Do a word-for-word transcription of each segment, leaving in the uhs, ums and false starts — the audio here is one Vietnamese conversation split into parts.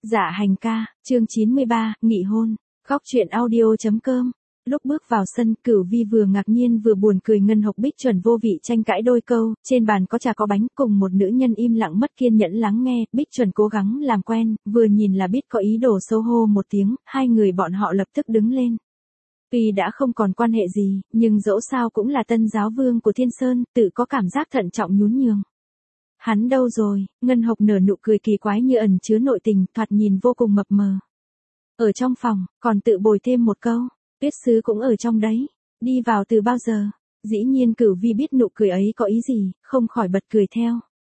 Dạ hành ca, chương chín mươi ba, nghị hôn. Góc truyện audio chấm com. Lúc bước vào sân, Cửu Vi vừa ngạc nhiên vừa buồn cười. Ngân Hộc Bích Chuẩn vô vị tranh cãi đôi câu, trên bàn có trà có bánh, cùng một nữ nhân im lặng mất kiên nhẫn lắng nghe. Bích Chuẩn cố gắng làm quen, vừa nhìn là biết có ý đồ xấu hô một tiếng, hai người bọn họ lập tức đứng lên. Tuy đã không còn quan hệ gì, nhưng dẫu sao cũng là tân giáo vương của Thiên Sơn, tự có cảm giác thận trọng nhún nhường. Hắn đâu rồi? Ngân Hộc nở nụ cười kỳ quái như ẩn chứa nội tình, thoạt nhìn vô cùng mập mờ. Ở trong phòng, còn tự bồi thêm một câu, Tuyết Sứ cũng ở trong đấy. Đi vào từ bao giờ? Dĩ nhiên Cửu Vi biết nụ cười ấy có ý gì, không khỏi bật cười theo.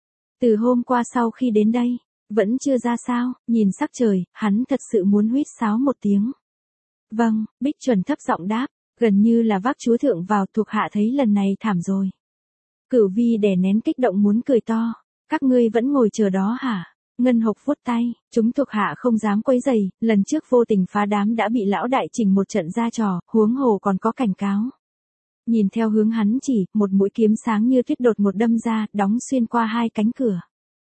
Từ hôm qua sau khi đến đây, vẫn chưa ra sao, nhìn sắc trời, hắn thật sự muốn huýt sáo một tiếng. Vâng, Bích Chuẩn thấp giọng đáp, gần như là vác chúa thượng vào. Thuộc hạ thấy lần này thảm rồi. Cửu Vi đè nén kích động muốn cười to. Các ngươi vẫn ngồi chờ đó hả? Ngân Hộc vuốt tay, chúng thuộc hạ không dám quấy rầy, lần trước vô tình phá đám đã bị lão đại chỉnh một trận ra trò, huống hồ còn có cảnh cáo. Nhìn theo hướng hắn chỉ, một mũi kiếm sáng như tuyết đột một đâm ra, đóng xuyên qua hai cánh cửa.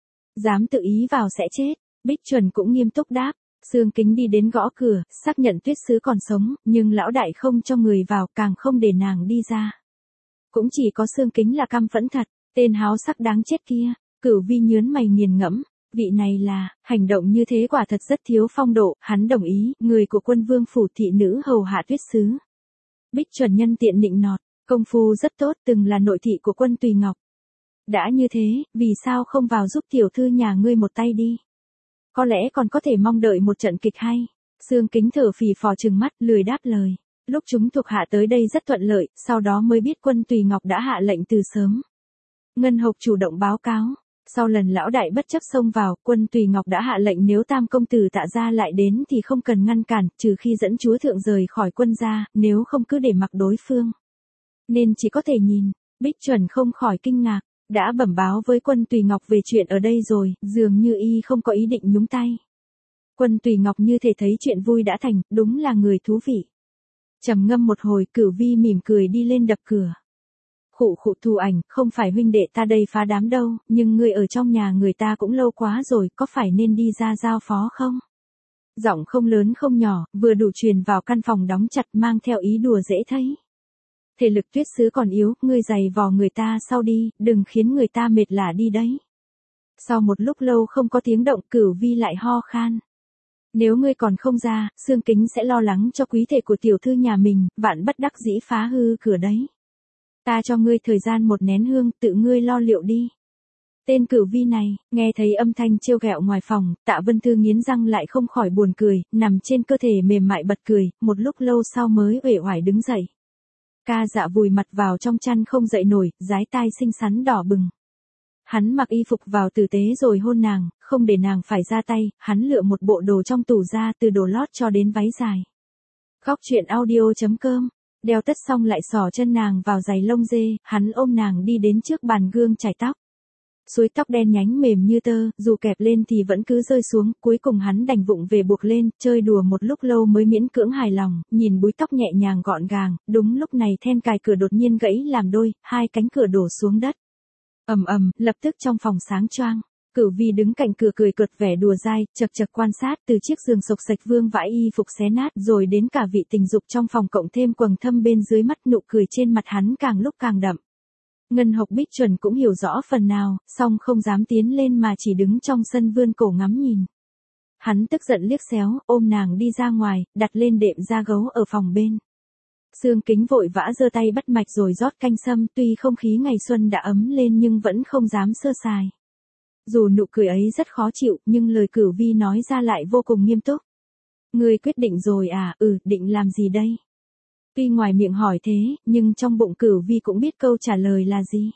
Dám tự ý vào sẽ chết. Bích Chuẩn cũng nghiêm túc đáp. Sương Kính đi đến gõ cửa, xác nhận Tuyết Sứ còn sống, nhưng lão đại không cho người vào, càng không để nàng đi ra. Cũng chỉ có Sương Kính là căm phẫn thật, tên háo sắc đáng chết kia. Cửu Vi nhớn mày nghiền ngẫm, vị này là, hành động như thế quả thật rất thiếu phong độ. Hắn đồng ý, người của Quân Vương phủ thị nữ hầu hạ Tuyết Sứ. Bích Chuẩn nhân tiện nịnh nọt, công phu rất tốt, từng là nội thị của Quân Tùy Ngọc. Đã như thế, vì sao không vào giúp tiểu thư nhà ngươi một tay đi? Có lẽ còn có thể mong đợi một trận kịch hay. Sương Kính thở phì phò trừng mắt, lười đáp lời. Lúc chúng thuộc hạ tới đây rất thuận lợi, sau đó mới biết Quân Tùy Ngọc đã hạ lệnh từ sớm. Ngân Hộc chủ động báo cáo. Sau lần lão đại bất chấp xông vào, Quân Tùy Ngọc đã hạ lệnh nếu tam công tử Tạ gia lại đến thì không cần ngăn cản, trừ khi dẫn chúa thượng rời khỏi quân gia, nếu không cứ để mặc đối phương. Nên chỉ có thể nhìn. Bích Chuẩn không khỏi kinh ngạc. Đã bẩm báo với Quân Tùy Ngọc về chuyện ở đây rồi, dường như y không có ý định nhúng tay. Quân Tùy Ngọc như thể thấy chuyện vui đã thành, đúng là người thú vị. Trầm ngâm một hồi, Cửu Vi mỉm cười đi lên đập cửa. Khụ khụ Thù Ảnh, không phải huynh đệ ta đây phá đám đâu, nhưng ngươi ở trong nhà người ta cũng lâu quá rồi, có phải nên đi ra giao phó không? Giọng không lớn không nhỏ, vừa đủ truyền vào căn phòng đóng chặt, mang theo ý đùa dễ thấy. Thể lực Tuyết Sứ còn yếu, ngươi giày vò người ta sau đi, đừng khiến người ta mệt lả đi đấy. Sau một lúc lâu không có tiếng động, Cửu Vi lại ho khan. Nếu ngươi còn không ra, Sương Kính sẽ lo lắng cho quý thể của tiểu thư nhà mình, vạn bất đắc dĩ phá hư cửa đấy. Ta cho ngươi thời gian một nén hương, tự ngươi lo liệu đi. Tên Cửu Vi này, nghe thấy âm thanh trêu ghẹo ngoài phòng, Tạ Vân Thư nghiến răng lại không khỏi buồn cười, nằm trên cơ thể mềm mại bật cười, một lúc lâu sau mới uể oải đứng dậy. Ca Dạ vùi mặt vào trong chăn không dậy nổi, dái tai xinh xắn đỏ bừng. Hắn mặc y phục vào tử tế rồi hôn nàng, không để nàng phải ra tay, hắn lựa một bộ đồ trong tủ ra, từ đồ lót cho đến váy dài. Góc truyện audio chấm com. Đeo tất xong lại xỏ chân nàng vào giày lông dê, hắn ôm nàng đi đến trước bàn gương chải tóc. Suối tóc đen nhánh mềm như tơ, dù kẹp lên thì vẫn cứ rơi xuống, cuối cùng hắn đành vụng về buộc lên, chơi đùa một lúc lâu mới miễn cưỡng hài lòng, nhìn búi tóc nhẹ nhàng gọn gàng. Đúng lúc này then cài cửa đột nhiên gãy làm đôi, hai cánh cửa đổ xuống đất. Ầm ầm, lập tức trong phòng sáng choang. Cửu Vi đứng cạnh cửa cười cợt vẻ đùa dai, chật chật quan sát từ chiếc giường sộc sạch vương vãi y phục xé nát rồi đến cả vị tình dục trong phòng cộng thêm quầng thâm bên dưới mắt, nụ cười trên mặt hắn càng lúc càng đậm. Ngân Hộc Bích Chuẩn cũng hiểu rõ phần nào, song không dám tiến lên mà chỉ đứng trong sân vươn cổ ngắm nhìn. Hắn tức giận liếc xéo, ôm nàng đi ra ngoài, đặt lên đệm da gấu ở phòng bên. Sương Kính vội vã giơ tay bắt mạch rồi rót canh sâm, tuy không khí ngày xuân đã ấm lên nhưng vẫn không dám sơ sài. Dù nụ cười ấy rất khó chịu, nhưng lời Cửu Vi nói ra lại vô cùng nghiêm túc. Ngươi quyết định rồi à? Ừ, định làm gì đây? Tuy ngoài miệng hỏi thế, nhưng trong bụng Cửu Vi cũng biết câu trả lời là gì.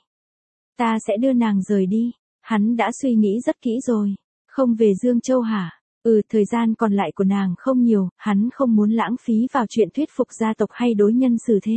Ta sẽ đưa nàng rời đi. Hắn đã suy nghĩ rất kỹ rồi. Không về Dương Châu hả? Ừ, thời gian còn lại của nàng không nhiều, hắn không muốn lãng phí vào chuyện thuyết phục gia tộc hay đối nhân xử thế.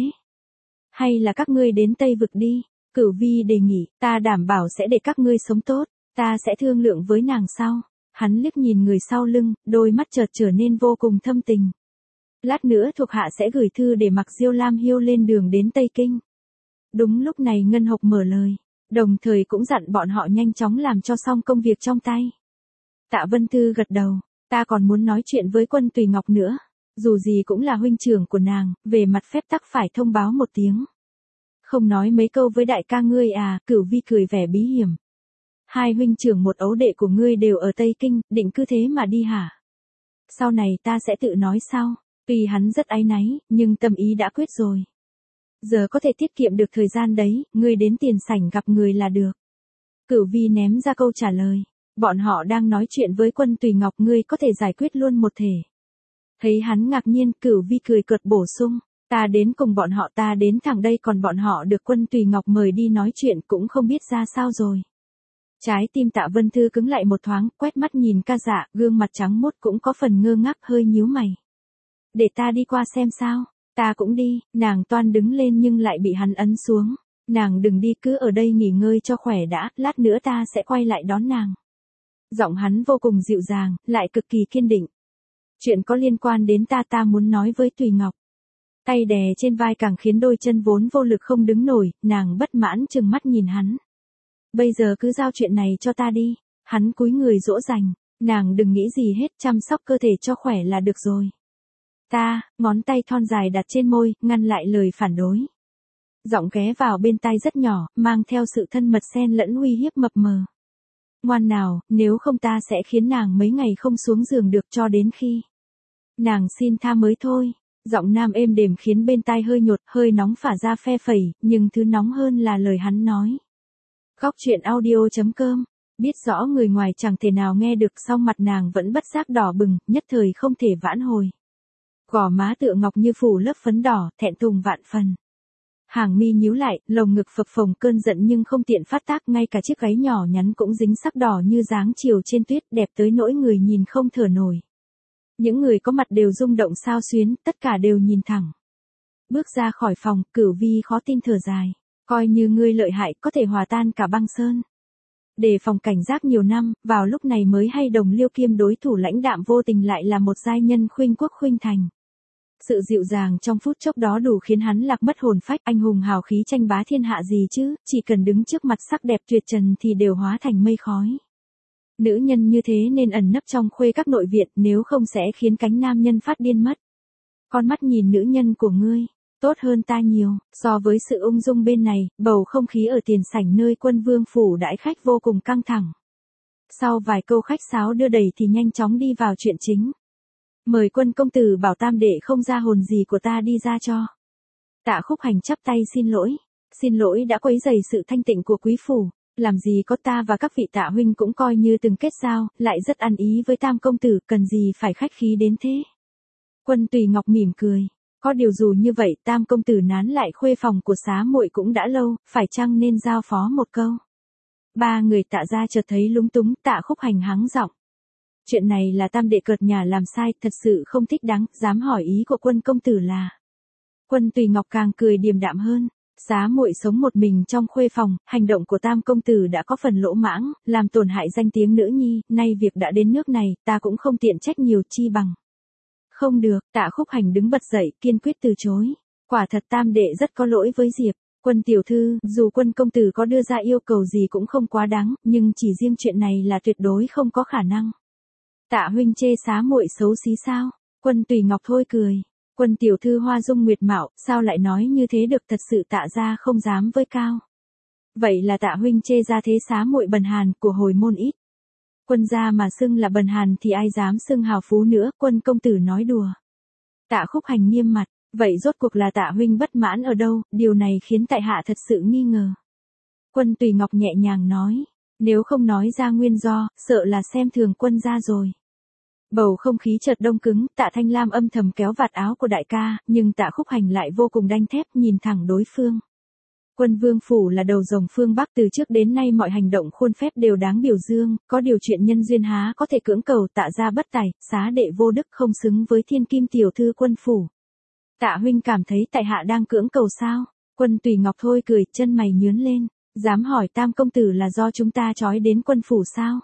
Hay là các ngươi đến Tây Vực đi? Cửu Vi đề nghị, ta đảm bảo sẽ để các ngươi sống tốt. Ta sẽ thương lượng với nàng sau. Hắn liếc nhìn người sau lưng, đôi mắt chợt trở nên vô cùng thâm tình. Lát nữa thuộc hạ sẽ gửi thư để mặc Diêu Lam Hiêu lên đường đến Tây Kinh. Đúng lúc này Ngân Hộc mở lời, đồng thời cũng dặn bọn họ nhanh chóng làm cho xong công việc trong tay. Tạ Vân Thư gật đầu, Ta còn muốn nói chuyện với Quân Tùy Ngọc nữa. Dù gì cũng là huynh trưởng của nàng, về mặt phép tắc phải thông báo một tiếng. Không nói mấy câu với đại ca ngươi à, Cửu Vi cười vẻ bí hiểm. Hai huynh trưởng một ấu đệ của ngươi đều ở Tây Kinh, định cứ thế mà đi hả? Sau này ta sẽ tự nói sau. Tuy hắn rất áy náy, nhưng tâm ý đã quyết rồi. Giờ có thể tiết kiệm được thời gian đấy, ngươi đến tiền sảnh gặp người là được. Cửu Vi ném ra câu trả lời. Bọn họ đang nói chuyện với Quân Tùy Ngọc, ngươi có thể giải quyết luôn một thể. Thấy hắn ngạc nhiên, Cửu Vi cười cợt bổ sung. Ta đến cùng bọn họ, ta đến thẳng đây, còn bọn họ được Quân Tùy Ngọc mời đi nói chuyện cũng không biết ra sao rồi. Trái tim Tạ Vân Thư cứng lại một thoáng, quét mắt nhìn ca dạ, gương mặt trắng muốt cũng có phần ngơ ngác, hơi nhíu mày. Để ta đi qua xem sao. Ta cũng đi. Nàng toan đứng lên nhưng lại bị hắn ấn xuống. Nàng đừng đi, cứ ở đây nghỉ ngơi cho khỏe đã, lát nữa ta sẽ quay lại đón nàng. Giọng hắn vô cùng dịu dàng, lại cực kỳ kiên định. Chuyện có liên quan đến ta, ta muốn nói với Tùy Ngọc. Tay đè trên vai càng khiến đôi chân vốn vô lực không đứng nổi, nàng bất mãn trừng mắt nhìn hắn. Bây giờ cứ giao chuyện này cho ta đi. Hắn cúi người dỗ dành. Nàng đừng nghĩ gì hết, chăm sóc cơ thể cho khỏe là được rồi. Ta, ngón tay thon dài đặt trên môi, ngăn lại lời phản đối. Giọng ghé vào bên tai rất nhỏ, mang theo sự thân mật xen lẫn uy hiếp mập mờ. Ngoan nào, nếu không ta sẽ khiến nàng mấy ngày không xuống giường được, cho đến khi nàng xin tha mới thôi. Giọng nam êm đềm khiến bên tai hơi nhột, hơi nóng phả ra phe phẩy, nhưng thứ nóng hơn là lời hắn nói. Góc truyện audio chấm com. Biết rõ người ngoài chẳng thể nào nghe được, song mặt nàng vẫn bất giác đỏ bừng, nhất thời không thể vãn hồi. Gò má tựa ngọc như phủ lớp phấn đỏ, thẹn thùng vạn phần. Hàng mi nhíu lại, lồng ngực phập phồng cơn giận nhưng không tiện phát tác, ngay cả chiếc váy nhỏ nhắn cũng dính sắc đỏ như dáng chiều trên tuyết, đẹp tới nỗi người nhìn không thở nổi. Những người có mặt đều rung động xao xuyến, tất cả đều nhìn thẳng. Bước ra khỏi phòng, Cửu Vi khó tin thở dài. Coi như ngươi lợi hại, có thể hòa tan cả băng sơn. Đề phòng cảnh giác nhiều năm, vào lúc này mới hay Đồng Liêu kiêm đối thủ lãnh đạm vô tình lại là một giai nhân khuynh quốc khuynh thành. Sự dịu dàng trong phút chốc đó đủ khiến hắn lạc mất hồn phách, anh hùng hào khí tranh bá thiên hạ gì chứ, chỉ cần đứng trước mặt sắc đẹp tuyệt trần thì đều hóa thành mây khói. Nữ nhân như thế nên ẩn nấp trong khuê các nội viện, nếu không sẽ khiến cánh nam nhân phát điên mất. Con mắt nhìn nữ nhân của ngươi, tốt hơn ta nhiều, so với sự ung dung bên này, bầu không khí ở tiền sảnh nơi Quân Vương phủ đãi khách vô cùng căng thẳng. Sau vài câu khách sáo đưa đẩy thì nhanh chóng đi vào chuyện chính. Mời Quân công tử bảo tam đệ không ra hồn gì của ta đi ra cho. Tạ Khúc Hành chắp tay xin lỗi, xin lỗi đã quấy rầy sự thanh tịnh của quý phủ, làm gì có, ta và các vị Tạ huynh cũng coi như từng kết giao, lại rất ăn ý với tam công tử, cần gì phải khách khí đến thế. Quân Tùy Ngọc mỉm cười, có điều dù như vậy tam công tử nán lại khuê phòng của xá muội cũng đã lâu, phải chăng nên giao phó một câu. Ba người Tạ gia chợt thấy lúng túng, Tạ Khúc Hành hắng giọng. Chuyện này là tam đệ cợt nhà làm sai, thật sự không thích đáng, dám hỏi ý của Quân công tử là. Quân Tùy Ngọc càng cười điềm đạm hơn, xá muội sống một mình trong khuê phòng, hành động của tam công tử đã có phần lỗ mãng, làm tổn hại danh tiếng nữ nhi, nay việc đã đến nước này, ta cũng không tiện trách nhiều, chi bằng. Không được, Tạ Khúc Hành đứng bật dậy, kiên quyết từ chối. Quả thật tam đệ rất có lỗi với Diệp. Quân tiểu thư, dù Quân công tử có đưa ra yêu cầu gì cũng không quá đáng, nhưng chỉ riêng chuyện này là tuyệt đối không có khả năng. Tạ huynh chê xá muội xấu xí sao? Quân Tùy Ngọc thôi cười. Quân tiểu thư hoa dung nguyệt mạo, sao lại nói như thế được, thật sự Tạ gia không dám với cao. Vậy là Tạ huynh chê ra thế xá muội bần hàn, của hồi môn ít. Quân gia mà xưng là bần hàn thì ai dám xưng hào phú nữa, Quân công tử nói đùa. Tạ Khúc Hành nghiêm mặt, vậy rốt cuộc là Tạ huynh bất mãn ở đâu, điều này khiến tại hạ thật sự nghi ngờ. Quân Tùy Ngọc nhẹ nhàng nói, nếu không nói ra nguyên do, sợ là xem thường quân gia rồi. Bầu không khí chợt đông cứng, Tạ Thanh Lam âm thầm kéo vạt áo của đại ca, nhưng Tạ Khúc Hành lại vô cùng đanh thép, nhìn thẳng đối phương. Quân Vương phủ là đầu rồng phương Bắc, từ trước đến nay mọi hành động khuôn phép đều đáng biểu dương, có điều chuyện nhân duyên há có thể cưỡng cầu, Tạ gia bất tài, xá đệ vô đức không xứng với thiên kim tiểu thư Quân phủ. Tạ huynh cảm thấy tại hạ đang cưỡng cầu sao? Quân Tùy Ngọc thôi cười, chân mày nhướng lên, dám hỏi tam công tử là do chúng ta trói đến Quân phủ sao?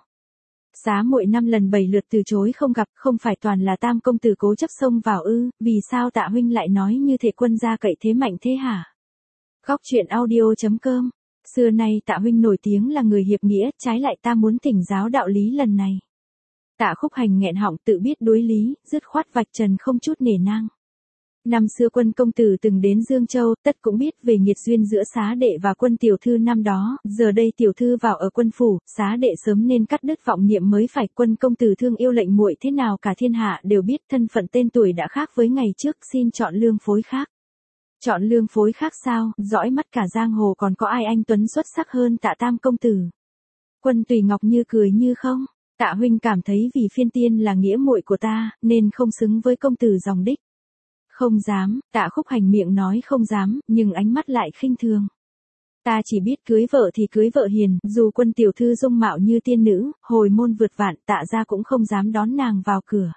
Xá muội năm lần bảy lượt từ chối không gặp, không phải toàn là tam công tử cố chấp xông vào ư, vì sao Tạ huynh lại nói như thể quân gia cậy thế mạnh thế hả? Góc truyện audio chấm com. Xưa nay Tạ huynh nổi tiếng là người hiệp nghĩa, trái lại ta muốn thỉnh giáo đạo lý lần này. Tạ Khúc Hành nghẹn họng tự biết đối lý, dứt khoát vạch trần không chút nể nang. Năm xưa Quân công tử từng đến Dương Châu, tất cũng biết về nghiệt duyên giữa xá đệ và Quân tiểu thư năm đó, giờ đây tiểu thư vào ở Quân phủ, xá đệ sớm nên cắt đứt vọng niệm mới phải. Quân công tử thương yêu lệnh muội thế nào cả thiên hạ đều biết, thân phận tên tuổi đã khác với ngày trước, xin chọn lương phối khác. Chọn lương phối khác sao, dõi mắt cả giang hồ còn có ai anh tuấn xuất sắc hơn Tạ Tam công tử. Quân Tùy Ngọc như cười như không, Tạ huynh cảm thấy vì Phiên Tiên là nghĩa muội của ta, nên không xứng với công tử dòng đích. Không dám, Tạ Khúc Hành miệng nói không dám, nhưng ánh mắt lại khinh thường. Ta chỉ biết cưới vợ thì cưới vợ hiền, dù Quân tiểu thư dung mạo như tiên nữ, hồi môn vượt vạn, Tạ gia cũng không dám đón nàng vào cửa.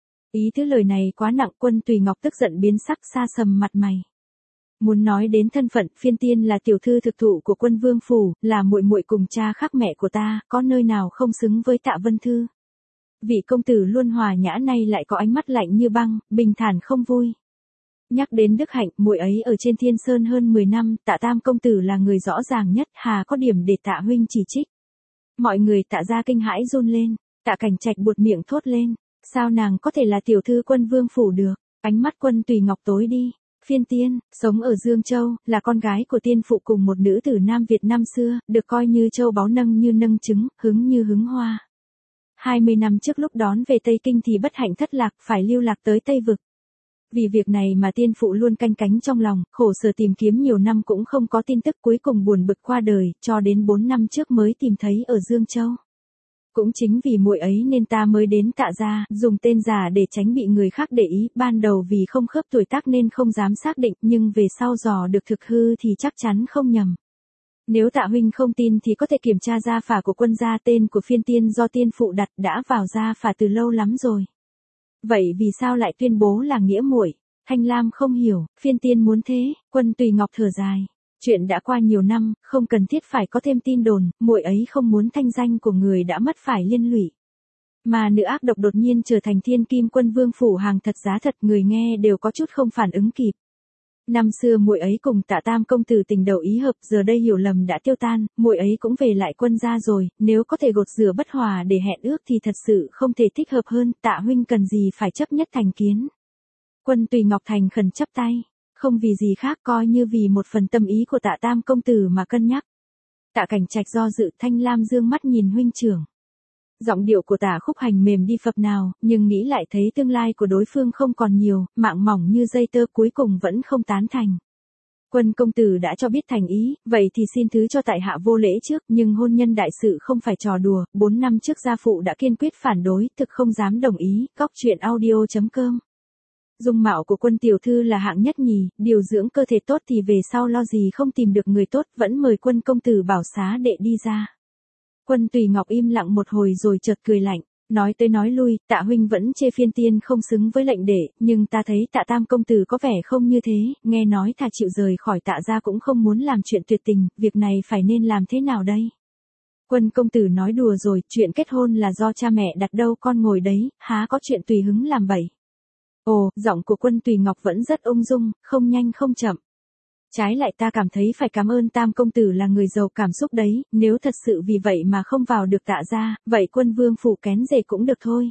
Ý thứ lời này quá nặng. Quân Tùy Ngọc tức giận biến sắc, sa sầm mặt mày. Muốn nói đến thân phận, Phiên Tiên là tiểu thư thực thụ của Quân vương phủ, là muội muội cùng cha khác mẹ của ta, có nơi nào không xứng với Tạ Vân Thư. Vị công tử luôn hòa nhã này lại có ánh mắt lạnh như băng, bình thản không vui. Nhắc đến đức hạnh, muội ấy ở trên Thiên Sơn hơn mười năm, Tạ Tam công tử là người rõ ràng nhất, hà có điểm để Tạ huynh chỉ trích. Mọi người Tạ gia kinh hãi run lên, Tạ Cảnh Trạch buột miệng thốt lên, sao nàng có thể là tiểu thư Quân vương phủ được? Ánh mắt Quân Tùy Ngọc tối đi. Phiên Tiên, sống ở Dương Châu, là con gái của tiên phụ cùng một nữ tử Nam Việt năm xưa, được coi như châu báu, nâng như nâng trứng, hứng như hứng hoa. hai mươi năm trước lúc đón về Tây Kinh thì bất hạnh thất lạc, phải lưu lạc tới Tây Vực. Vì việc này mà tiên phụ luôn canh cánh trong lòng, khổ sở tìm kiếm nhiều năm cũng không có tin tức, cuối cùng buồn bực qua đời, cho đến bốn năm trước mới tìm thấy ở Dương Châu. Cũng chính vì muội ấy nên ta mới đến Tạ gia, dùng tên giả để tránh bị người khác để ý, ban đầu vì không khớp tuổi tác nên không dám xác định, nhưng về sau dò được thực hư thì chắc chắn không nhầm. Nếu Tạ huynh không tin thì có thể kiểm tra gia phả của Quân gia, tên của Phiên Tiên do tiên phụ đặt, đã vào gia phả từ lâu lắm rồi. Vậy vì sao lại tuyên bố là nghĩa muội? Thanh Lam không hiểu, Phiên Tiên muốn thế. Quân Tùy Ngọc thở dài. Chuyện đã qua nhiều năm, không cần thiết phải có thêm tin đồn, muội ấy không muốn thanh danh của người đã mất phải liên lụy. Mà nữ ác độc đột nhiên trở thành thiên kim Quân vương phủ hàng thật giá thật, người nghe đều có chút không phản ứng kịp. Năm xưa muội ấy cùng Tạ Tam công tử tình đầu ý hợp, giờ đây hiểu lầm đã tiêu tan, muội ấy cũng về lại Quân gia rồi, nếu có thể gột rửa bất hòa để hẹn ước thì thật sự không thể thích hợp hơn, Tạ huynh cần gì phải chấp nhất thành kiến. Quân Tùy Ngọc thành khẩn chắp tay. Không vì gì khác, coi như vì một phần tâm ý của Tạ Tam công tử mà cân nhắc. Tạ Cảnh Trạch do dự. Thanh Lam dương mắt nhìn huynh trưởng. Giọng điệu của Tạ Khúc Hành mềm đi phập nào, nhưng nghĩ lại thấy tương lai của đối phương không còn nhiều, mạng mỏng như dây tơ, cuối cùng vẫn không tán thành. Quân công tử đã cho biết thành ý, vậy thì xin thứ cho tại hạ vô lễ trước, nhưng hôn nhân đại sự không phải trò đùa, bốn năm trước gia phụ đã kiên quyết phản đối, thực không dám đồng ý. Góc truyện audio chấm com. Dung mạo của Quân tiểu thư là hạng nhất nhì, điều dưỡng cơ thể tốt thì về sau lo gì không tìm được người tốt, vẫn mời Quân công tử bảo xá đệ đi ra. Quân Tùy Ngọc im lặng một hồi rồi chợt cười lạnh, nói tới nói lui, Tạ huynh vẫn chê Phiên Tiên không xứng với lệnh đệ, nhưng ta thấy Tạ Tam công tử có vẻ không như thế, nghe nói thà chịu rời khỏi Tạ gia cũng không muốn làm chuyện tuyệt tình, việc này phải nên làm thế nào đây? Quân công tử nói đùa rồi, chuyện kết hôn là do cha mẹ đặt đâu con ngồi đấy, há có chuyện tùy hứng làm bậy. Ồ, giọng của Quân Tùy Ngọc vẫn rất ung dung, không nhanh không chậm. Trái lại ta cảm thấy phải cảm ơn Tam công tử là người giàu cảm xúc đấy, nếu thật sự vì vậy mà không vào được Tạ gia, vậy Quân vương phủ kén rể cũng được thôi.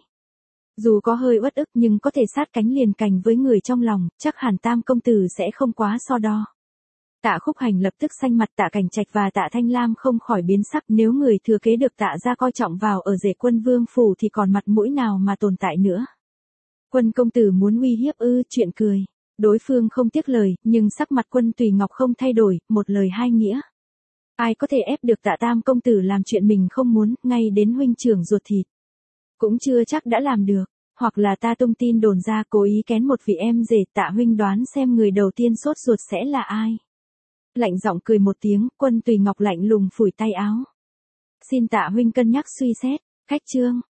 Dù có hơi uất ức nhưng có thể sát cánh liền cành với người trong lòng, chắc hẳn Tam công tử sẽ không quá so đo. Tạ Khúc Hành lập tức xanh mặt. Tạ Cảnh Trạch và Tạ Thanh Lam không khỏi biến sắc, nếu người thừa kế được Tạ gia coi trọng vào ở rể Quân vương phủ thì còn mặt mũi nào mà tồn tại nữa. Quân công tử muốn uy hiếp ư? Chuyện cười. Đối phương không tiếc lời, nhưng sắc mặt Quân Tùy Ngọc không thay đổi, một lời hai nghĩa. Ai có thể ép được Tạ Tam công tử làm chuyện mình không muốn, ngay đến huynh trưởng ruột thịt. Cũng chưa chắc đã làm được, hoặc là ta tung tin đồn ra cố ý kén một vị em rể, Tạ huynh đoán xem người đầu tiên sốt ruột sẽ là ai. Lạnh giọng cười một tiếng, Quân Tùy Ngọc lạnh lùng phủi tay áo. Xin Tạ huynh cân nhắc suy xét. Khách trương.